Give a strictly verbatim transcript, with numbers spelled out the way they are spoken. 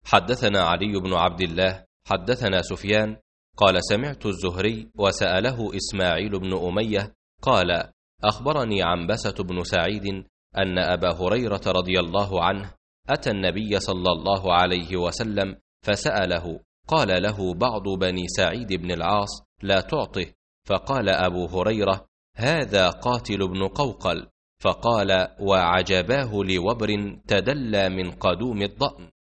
حدثنا علي بن عبد الله حدثنا سفيان قال سمعت الزهري وسأله إسماعيل بن أمية قال أخبرني عنبسة بن سعيد أن أبا هريرة رضي الله عنه أتى النبي صلى الله عليه وسلم فسأله، قال له بعض بني سعيد بن العاص لا تعطه، فقال أبو هريرة هذا قاتل بن قوقل، فقال وعجباه لوبر تدلى من قدوم الضأن.